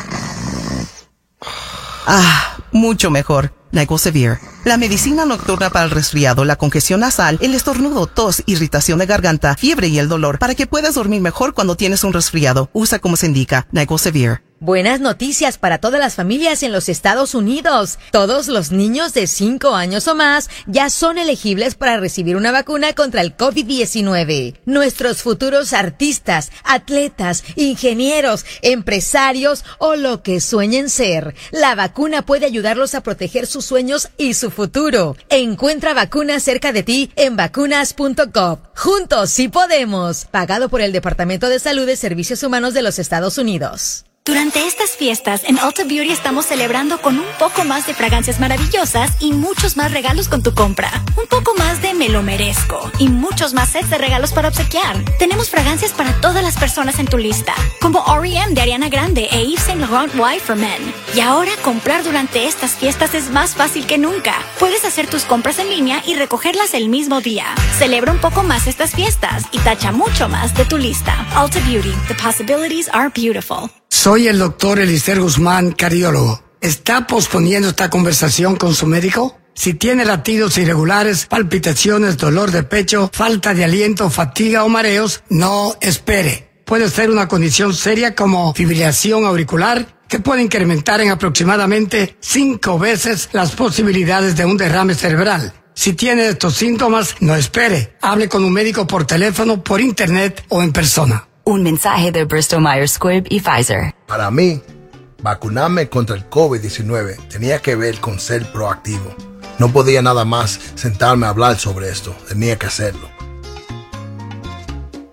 Ah, mucho mejor. Nyquosevere, la medicina nocturna para el resfriado, la congestión nasal, el estornudo, tos, irritación de garganta, fiebre y el dolor, para que puedas dormir mejor cuando tienes un resfriado. Usa como se indica, Nyquosevere. Buenas noticias para todas las familias en los Estados Unidos. Todos los niños de cinco años o más ya son elegibles para recibir una vacuna contra el COVID diecinueve. Nuestros futuros artistas, atletas, ingenieros, empresarios o lo que sueñen ser. La vacuna puede ayudarlos a proteger sus sueños y su futuro. Encuentra vacunas cerca de ti en vacunas punto gov. Juntos sí podemos. Pagado por el Departamento de Salud y Servicios Humanos de los Estados Unidos. Durante estas fiestas, en Ulta Beauty estamos celebrando con un poco más de fragancias maravillosas y muchos más regalos con tu compra. Un poco más de me lo merezco y muchos más sets de regalos para obsequiar. Tenemos fragancias para todas las personas en tu lista, como R E M de Ariana Grande e Yves Saint Laurent Y for Men. Y ahora comprar durante estas fiestas es más fácil que nunca. Puedes hacer tus compras en línea y recogerlas el mismo día. Celebra un poco más estas fiestas y tacha mucho más de tu lista. Ulta Beauty, the possibilities are beautiful. Soy el doctor Elister Guzmán, cardiólogo. ¿Está posponiendo esta conversación con su médico? Si tiene latidos irregulares, palpitaciones, dolor de pecho, falta de aliento, fatiga o mareos, no espere. Puede ser una condición seria como fibrilación auricular que puede incrementar en aproximadamente cinco veces las posibilidades de un derrame cerebral. Si tiene estos síntomas, no espere. Hable con un médico por teléfono, por internet o en persona. Un mensaje de Bristol Myers Squibb y Pfizer. Para mí, vacunarme contra el COVID diecinueve tenía que ver con ser proactivo. No podía nada más sentarme a hablar sobre esto, tenía que hacerlo.